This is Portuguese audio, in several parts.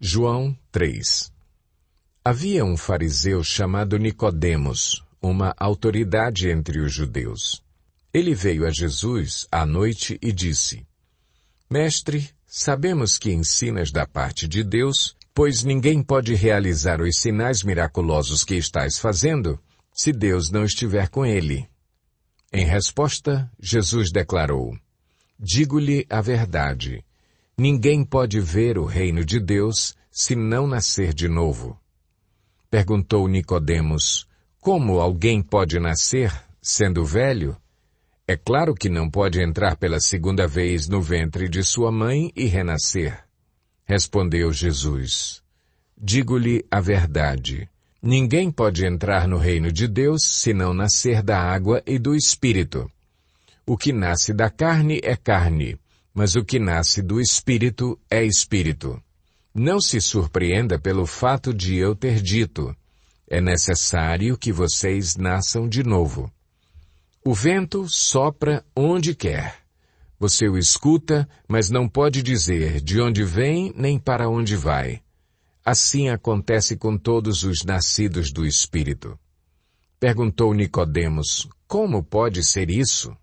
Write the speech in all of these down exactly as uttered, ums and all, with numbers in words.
João três. Havia um fariseu chamado Nicodemos, uma autoridade entre os judeus. Ele veio a Jesus à noite e disse: Mestre, sabemos que ensinas da parte de Deus, pois ninguém pode realizar os sinais miraculosos que estás fazendo, se Deus não estiver com ele. Em resposta, Jesus declarou: Digo-lhe a verdade. Ninguém pode ver o reino de Deus se não nascer de novo. Perguntou Nicodemos: Como alguém pode nascer, sendo velho? É claro que não pode entrar pela segunda vez no ventre de sua mãe e renascer. Respondeu Jesus: Digo-lhe a verdade. Ninguém pode entrar no reino de Deus se não nascer da água e do Espírito. O que nasce da carne é carne, mas o que nasce do Espírito é Espírito. Não se surpreenda pelo fato de eu ter dito: é necessário que vocês nasçam de novo. O vento sopra onde quer. Você o escuta, mas não pode dizer de onde vem nem para onde vai. Assim acontece com todos os nascidos do Espírito. Perguntou Nicodemos: Como pode ser isso?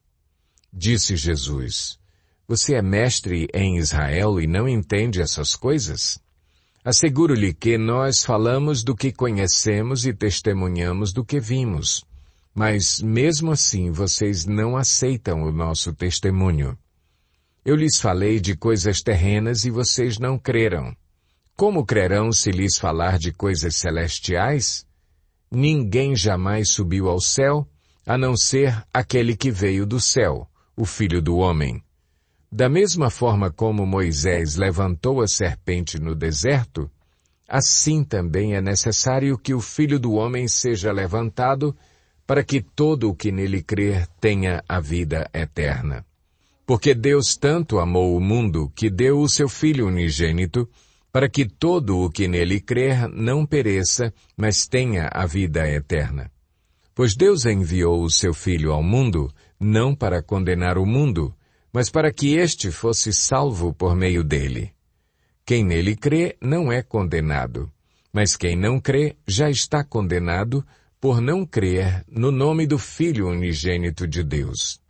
Disse Jesus: Você é mestre em Israel e não entende essas coisas? Asseguro-lhe que nós falamos do que conhecemos e testemunhamos do que vimos. Mas, mesmo assim, vocês não aceitam o nosso testemunho. Eu lhes falei de coisas terrenas e vocês não creram. Como crerão se lhes falar de coisas celestiais? Ninguém jamais subiu ao céu, a não ser aquele que veio do céu, o Filho do Homem. Da mesma forma como Moisés levantou a serpente no deserto, assim também é necessário que o Filho do Homem seja levantado, para que todo o que nele crer tenha a vida eterna. Porque Deus tanto amou o mundo que deu o seu Filho unigênito, para que todo o que nele crer não pereça, mas tenha a vida eterna. Pois Deus enviou o seu Filho ao mundo, não para condenar o mundo, mas para que este fosse salvo por meio dele. Quem nele crê não é condenado, mas quem não crê já está condenado por não crer no nome do Filho unigênito de Deus.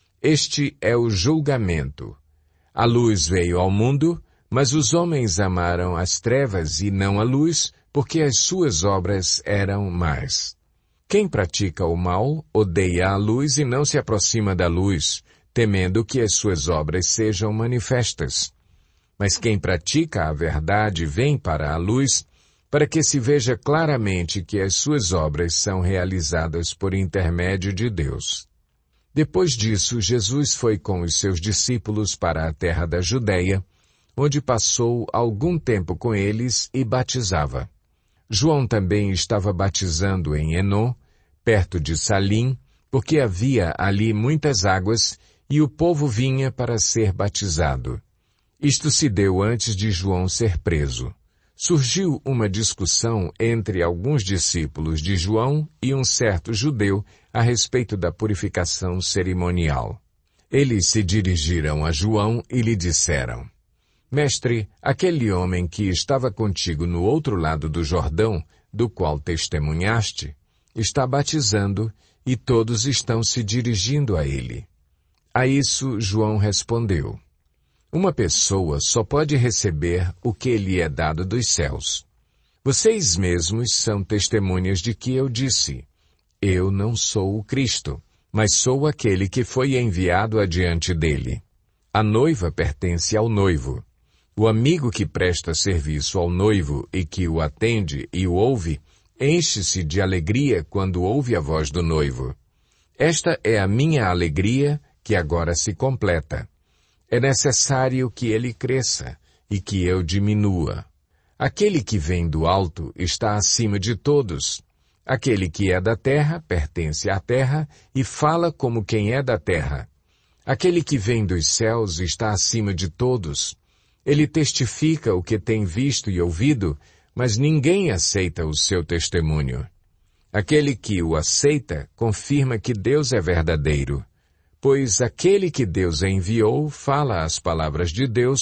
Este é o julgamento. A luz veio ao mundo, mas os homens amaram as trevas e não a luz, porque as suas obras eram más. Quem pratica o mal odeia a luz e não se aproxima da luz, temendo que as suas obras sejam manifestas. Mas quem pratica a verdade vem para a luz, para que se veja claramente que as suas obras são realizadas por intermédio de Deus. Depois disso, Jesus foi com os seus discípulos para a terra da Judeia, onde passou algum tempo com eles e batizava. João também estava batizando em Enó, perto de Salim, porque havia ali muitas águas, e o povo vinha para ser batizado. Isto se deu antes de João ser preso. Surgiu uma discussão entre alguns discípulos de João e um certo judeu a respeito da purificação cerimonial. Eles se dirigiram a João e lhe disseram: Mestre, aquele homem que estava contigo no outro lado do Jordão, do qual testemunhaste, está batizando e todos estão se dirigindo a ele. A isso João respondeu: Uma pessoa só pode receber o que lhe é dado dos céus. Vocês mesmos são testemunhas de que eu disse: Eu não sou o Cristo, mas sou aquele que foi enviado adiante dele. A noiva pertence ao noivo. O amigo que presta serviço ao noivo e que o atende e o ouve, enche-se de alegria quando ouve a voz do noivo. Esta é a minha alegria que agora se completa. É necessário que ele cresça e que eu diminua. Aquele que vem do alto está acima de todos. Aquele que é da terra pertence à terra e fala como quem é da terra. Aquele que vem dos céus está acima de todos. Ele testifica o que tem visto e ouvido, mas ninguém aceita o seu testemunho. Aquele que o aceita confirma que Deus é verdadeiro, pois aquele que Deus enviou fala as palavras de Deus,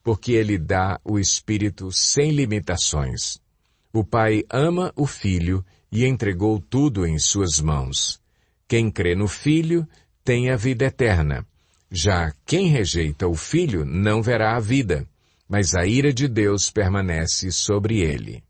porque Ele dá o Espírito sem limitações. O Pai ama o Filho e entregou tudo em suas mãos. Quem crê no Filho tem a vida eterna. Já quem rejeita o Filho não verá a vida, mas a ira de Deus permanece sobre ele.